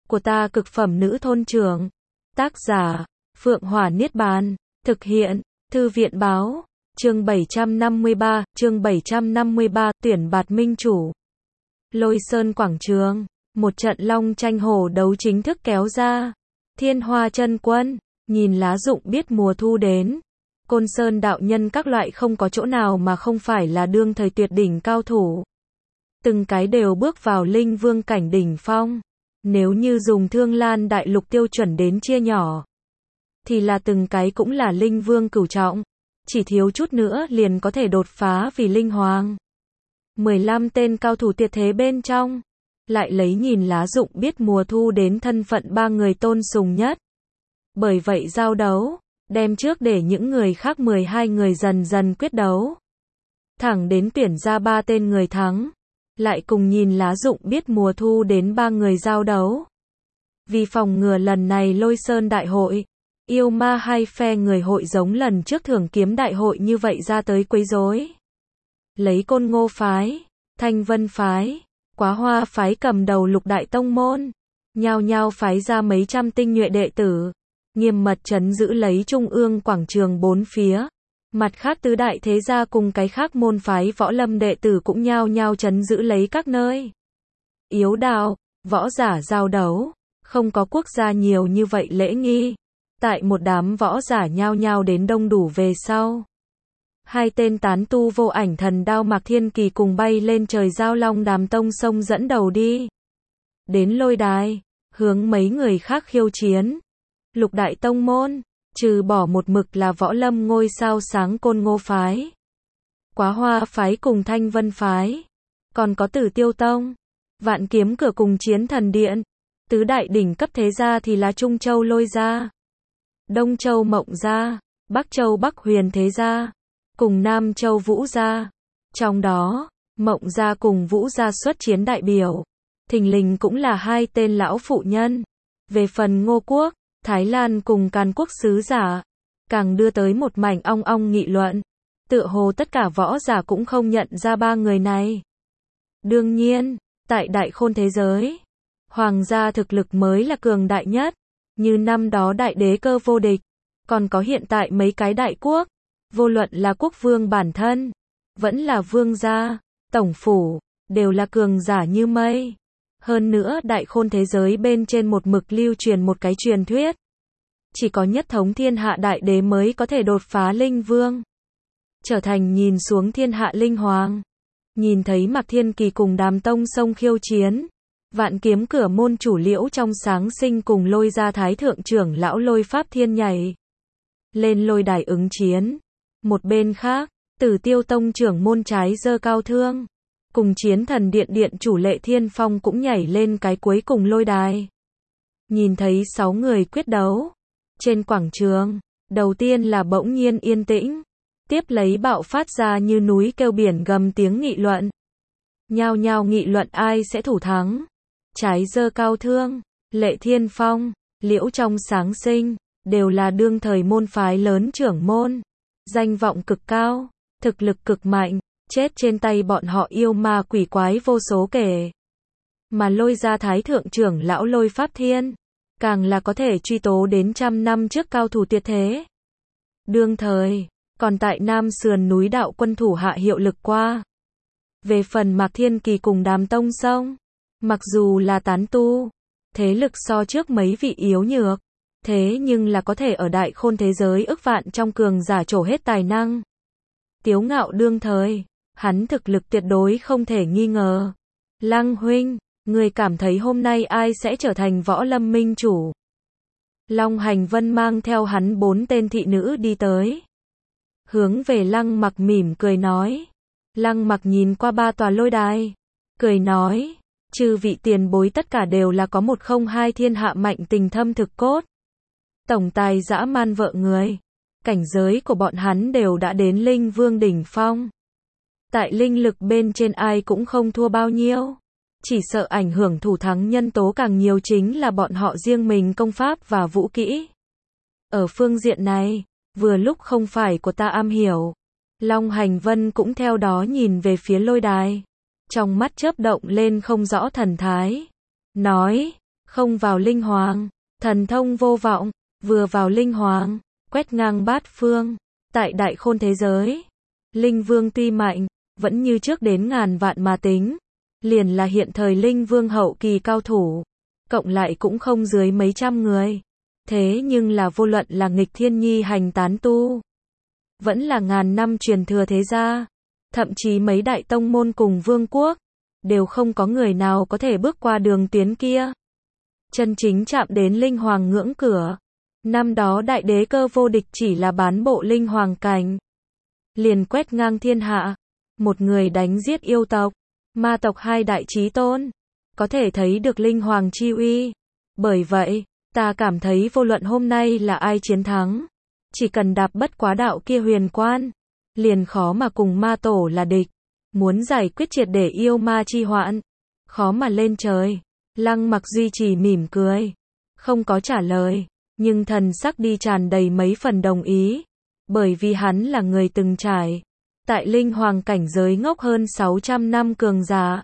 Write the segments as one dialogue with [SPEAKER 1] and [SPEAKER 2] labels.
[SPEAKER 1] của ta cực phẩm nữ thôn trưởng. Tác giả, Phượng Hỏa Niết Bàn. Thực hiện, Thư viện Báo. Chương 753, tuyển bạt minh chủ. Lôi Sơn Quảng Trường, một trận long tranh hổ đấu chính thức kéo ra. Thiên Hoa Chân Quân, nhìn lá rụng biết mùa thu đến. Côn Sơn đạo nhân các loại không có chỗ nào mà không phải là đương thời tuyệt đỉnh cao thủ. Từng cái đều bước vào linh vương cảnh đỉnh phong. Nếu như dùng Thương Lan đại lục tiêu chuẩn đến chia nhỏ, thì là từng cái cũng là linh vương cửu trọng. Chỉ thiếu chút nữa liền có thể đột phá vì linh hoàng. 15 tên cao thủ tuyệt thế bên trong, lại lấy nhìn lá rụng biết mùa thu đến thân phận ba người tôn sùng nhất. Bởi vậy giao đấu, đem trước để những người khác 12 người dần dần quyết đấu. Thẳng đến tuyển ra 3 tên người thắng, lại cùng nhìn lá rụng biết mùa thu đến 3 người giao đấu. Vì phòng ngừa lần này Lôi Sơn đại hội, yêu ma hai phe người hội giống lần trước Thưởng Kiếm đại hội như vậy ra tới quấy rối. Lấy Côn Ngô phái, Thanh Vân phái, Quá Hoa phái cầm đầu lục đại tông môn, nhao nhao phái ra mấy trăm tinh nhuệ đệ tử, nghiêm mật trấn giữ lấy trung ương quảng trường bốn phía. Mặt khác tứ đại thế gia cùng cái khác môn phái võ lâm đệ tử cũng nhao nhao trấn giữ lấy các nơi. Yếu đạo, võ giả giao đấu, không có quốc gia nhiều như vậy lễ nghi. Tại một đám võ giả nhao nhao đến đông đủ về sau, hai tên tán tu vô ảnh thần đao Mạc Thiên Kỳ cùng bay lên trời giao long đàm tông sông dẫn đầu đi. Đến lôi đài, hướng mấy người khác khiêu chiến. Lục đại tông môn, trừ bỏ một mực là võ lâm ngôi sao sáng Côn Ngô phái, Quá Hoa phái cùng Thanh Vân phái, còn có Tử Tiêu tông, Vạn Kiếm cửa cùng Chiến Thần điện. Tứ đại đỉnh cấp thế gia thì là Trung Châu Lôi gia, Đông Châu Mộng gia, Bắc Châu Bắc Huyền thế gia, cùng Nam Châu Vũ gia. Trong đó, Mộng gia cùng Vũ gia xuất chiến đại biểu, thình lình cũng là hai tên lão phụ nhân. Về phần Ngô Quốc, Thái Lan cùng Càn Quốc sứ giả, càng đưa tới một mảnh ong ong nghị luận. Tựa hồ tất cả võ giả cũng không nhận ra ba người này. Đương nhiên, tại đại khôn thế giới, hoàng gia thực lực mới là cường đại nhất. Như năm đó đại đế cơ vô địch, còn có hiện tại mấy cái đại quốc, vô luận là quốc vương bản thân, vẫn là vương gia, tổng phủ, đều là cường giả như mây. Hơn nữa đại khôn thế giới bên trên một mực lưu truyền một cái truyền thuyết. Chỉ có nhất thống thiên hạ đại đế mới có thể đột phá linh vương, trở thành nhìn xuống thiên hạ linh hoàng. Nhìn thấy Mạc Thiên Kỳ cùng Đàm Tông sông khiêu chiến, Vạn Kiếm cửa môn chủ Liễu Trong Sáng Sinh cùng Lôi gia thái thượng trưởng lão Lôi Pháp Thiên nhảy lên lôi đài ứng chiến. Một bên khác, Tử Tiêu tông trưởng môn Trái giơ cao thương, cùng Chiến Thần điện điện chủ Lệ Thiên Phong cũng nhảy lên cái cuối cùng lôi đài. Nhìn thấy 6 người quyết đấu trên quảng trường, đầu tiên là bỗng nhiên yên tĩnh, tiếp lấy bạo phát ra như núi kêu biển gầm tiếng nghị luận. Nhao nhao nghị luận ai sẽ thủ thắng. Trái giơ cao thương, Lệ Thiên Phong, Liễu Trong Sáng Sinh, đều là đương thời môn phái lớn trưởng môn, danh vọng cực cao, thực lực cực mạnh, chết trên tay bọn họ yêu ma quỷ quái vô số kể. Mà Lôi gia thái thượng trưởng lão Lôi Pháp Thiên, càng là có thể truy tố đến trăm năm trước cao thủ tuyệt thế. Đương thời, còn tại Nam sườn núi đạo quân thủ hạ hiệu lực qua. Về phần Mạc Thiên Kỳ cùng Đàm Tông sông, mặc dù là tán tu, thế lực so trước mấy vị yếu nhược, thế nhưng là có thể ở đại khôn thế giới ức vạn trong cường giả trổ hết tài năng. Tiếu ngạo đương thời, hắn thực lực tuyệt đối không thể nghi ngờ. Lăng huynh, người cảm thấy hôm nay ai sẽ trở thành võ lâm minh chủ? Long Hành Vân mang theo hắn 4 tên thị nữ đi tới, hướng về Lăng Mặc mỉm cười nói. Lăng Mặc nhìn qua 3 tòa lôi đài, cười nói, chư vị tiền bối tất cả đều là có 102 thiên hạ mạnh tình thâm thực cốt, tổng tài dã man vợ người, cảnh giới của bọn hắn đều đã đến linh vương đỉnh phong. Tại linh lực bên trên ai cũng không thua bao nhiêu, chỉ sợ ảnh hưởng thủ thắng nhân tố càng nhiều chính là bọn họ riêng mình công pháp và vũ kỹ. Ở phương diện này, vừa lúc không phải của ta am hiểu. Long Hành Vân cũng theo đó nhìn về phía lôi đài, trong mắt chớp động lên không rõ thần thái, nói, không vào linh hoàng, thần thông vô vọng, vừa vào linh hoàng, quét ngang bát phương. Tại đại khôn thế giới, linh vương tuy mạnh, vẫn như trước đến ngàn vạn mà tính, liền là hiện thời linh vương hậu kỳ cao thủ, cộng lại cũng không dưới mấy trăm người. Thế nhưng là vô luận là nghịch thiên nhi hành tán tu, vẫn là ngàn năm truyền thừa thế gia, thậm chí mấy đại tông môn cùng vương quốc, đều không có người nào có thể bước qua đường tuyến kia. Chân chính chạm đến linh hoàng ngưỡng cửa. Năm đó đại đế Cơ Vô Địch chỉ là bán bộ linh hoàng cảnh, liền quét ngang thiên hạ, một người đánh giết yêu tộc, ma tộc hai đại chí tôn, có thể thấy được linh hoàng chi uy. Bởi vậy, ta cảm thấy vô luận hôm nay là ai chiến thắng, chỉ cần đạp bất quá đạo kia huyền quan, liền khó mà cùng ma tổ là địch. Muốn giải quyết triệt để yêu ma chi hoạn, khó mà lên trời. Lăng Mặc duy trì mỉm cười, không có trả lời, nhưng thần sắc đi tràn đầy mấy phần đồng ý, bởi vì hắn là người từng trải tại linh hoàng cảnh giới ngốc hơn 600 năm cường giả.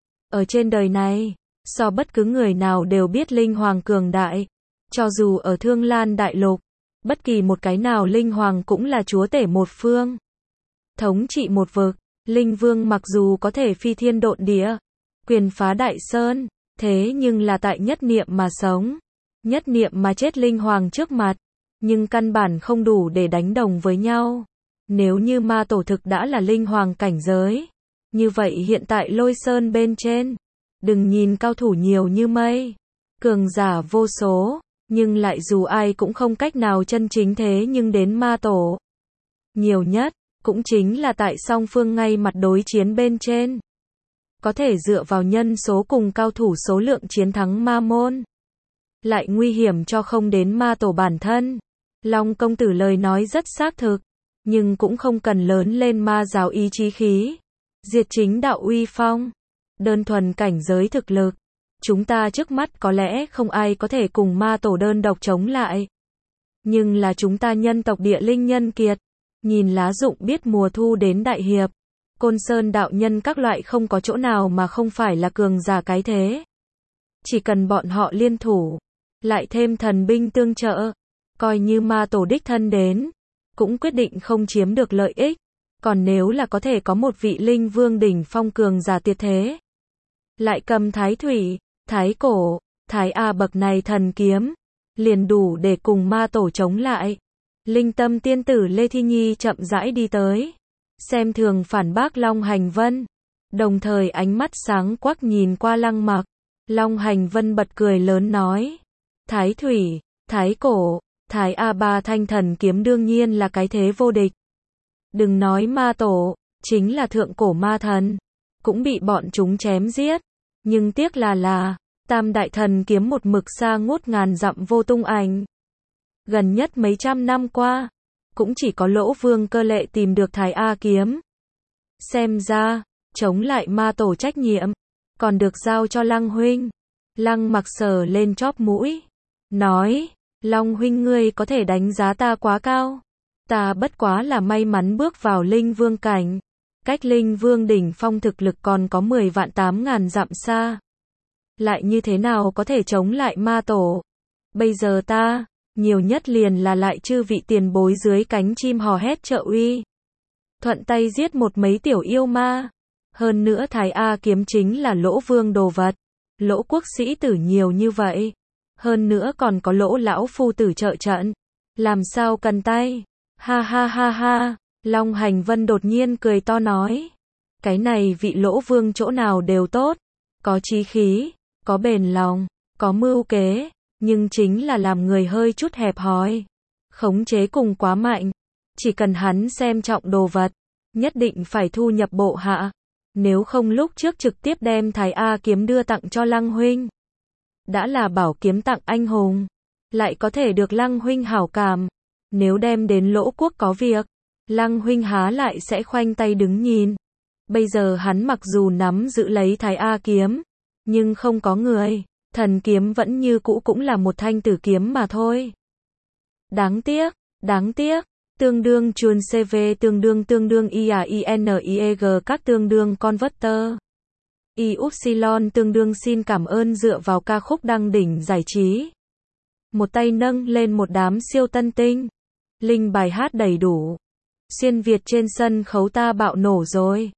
[SPEAKER 1] Ở trên đời này, so bất cứ người nào đều biết linh hoàng cường đại, cho dù ở Thương Lan đại lục, bất kỳ một cái nào linh hoàng cũng là chúa tể một phương, thống trị một vực. Linh vương mặc dù có thể phi thiên độn địa, quyền phá đại sơn, thế nhưng là tại nhất niệm mà sống, nhất niệm mà chết linh hoàng trước mặt, nhưng căn bản không đủ để đánh đồng với nhau. Nếu như ma tổ thực đã là linh hoàng cảnh giới, như vậy hiện tại Lôi Sơn bên trên, đừng nhìn cao thủ nhiều như mây, cường giả vô số, nhưng lại dù ai cũng không cách nào chân chính thế nhưng đến ma tổ. Nhiều nhất, cũng chính là tại song phương ngay mặt đối chiến bên trên, có thể dựa vào nhân số cùng cao thủ số lượng chiến thắng ma môn. Lại nguy hiểm cho không đến ma tổ bản thân. Long công tử lời nói rất xác thực, nhưng cũng không cần lớn lên ma giáo ý chí khí, diệt chính đạo uy phong. Đơn thuần cảnh giới thực lực, chúng ta trước mắt có lẽ không ai có thể cùng ma tổ đơn độc chống lại. Nhưng là chúng ta nhân tộc địa linh nhân kiệt, nhìn lá rụng biết mùa thu đến đại hiệp, Côn Sơn đạo nhân các loại không có chỗ nào mà không phải là cường giả cái thế. Chỉ cần bọn họ liên thủ, lại thêm thần binh tương trợ, coi như ma tổ đích thân đến, cũng quyết định không chiếm được lợi ích. Còn nếu là có thể có một vị linh vương đỉnh phong cường giả tuyệt thế, lại cầm thái thủy, thái cổ, thái A bậc này thần kiếm, liền đủ để cùng ma tổ chống lại. Linh tâm tiên tử Lê Thi Nhi chậm rãi đi tới, xem thường phản bác Long Hành Vân, đồng thời ánh mắt sáng quắc nhìn qua Lăng Mặc. Long Hành Vân bật cười lớn nói, thái thủy, thái cổ, thái A ba thanh thần kiếm đương nhiên là cái thế vô địch. Đừng nói ma tổ, chính là thượng cổ ma thần, cũng bị bọn chúng chém giết. Nhưng tiếc là tam đại thần kiếm một mực xa ngút ngàn dặm vô tung ảnh. Gần nhất mấy trăm năm qua, cũng chỉ có Lỗ Vương Cơ Lệ tìm được thái A kiếm. Xem ra, chống lại ma tổ trách nhiệm, còn được giao cho Lăng huynh. Lăng Mặc sờ lên chóp mũi, nói, Long huynh ngươi có thể đánh giá ta quá cao. Ta bất quá là may mắn bước vào linh vương cảnh, cách linh vương đỉnh phong thực lực còn có 10 vạn 8 ngàn dặm xa. Lại như thế nào có thể chống lại ma tổ? Bây giờ ta, nhiều nhất liền là lại chư vị tiền bối dưới cánh chim hò hét trợ uy. Thuận tay giết một mấy tiểu yêu ma. Hơn nữa thái A kiếm chính là Lỗ Vương đồ vật. Lỗ quốc sĩ tử nhiều như vậy. Hơn nữa còn có Lỗ lão phu tử trợ trận. Làm sao cần tay? Ha ha ha ha, Long Hành Vân đột nhiên cười to nói. Cái này vị Lỗ Vương chỗ nào đều tốt. Có chí khí, có bền lòng, có mưu kế, nhưng chính là làm người hơi chút hẹp hòi. Khống chế cùng quá mạnh. Chỉ cần hắn xem trọng đồ vật, nhất định phải thu nhập bộ hạ. Nếu không lúc trước trực tiếp đem thái A kiếm đưa tặng cho Lăng huynh. Đã là bảo kiếm tặng anh hùng, lại có thể được Lăng huynh hảo cảm. Nếu đem đến Lỗ quốc có việc, Lăng huynh há lại sẽ khoanh tay đứng nhìn. Bây giờ hắn mặc dù nắm giữ lấy thái A kiếm, nhưng không có người, thần kiếm vẫn như cũ cũng là một thanh tử kiếm mà thôi. Đáng tiếc, tương đương chuồn CV tương đương IAINEG các tương đương converter. Y Upsilon tương đương xin cảm ơn dựa vào ca khúc đăng đỉnh giải trí. Một tay nâng lên một đám siêu tân tinh. Linh bài hát đầy đủ. Xuyên Việt trên sân khấu ta bạo nổ rồi.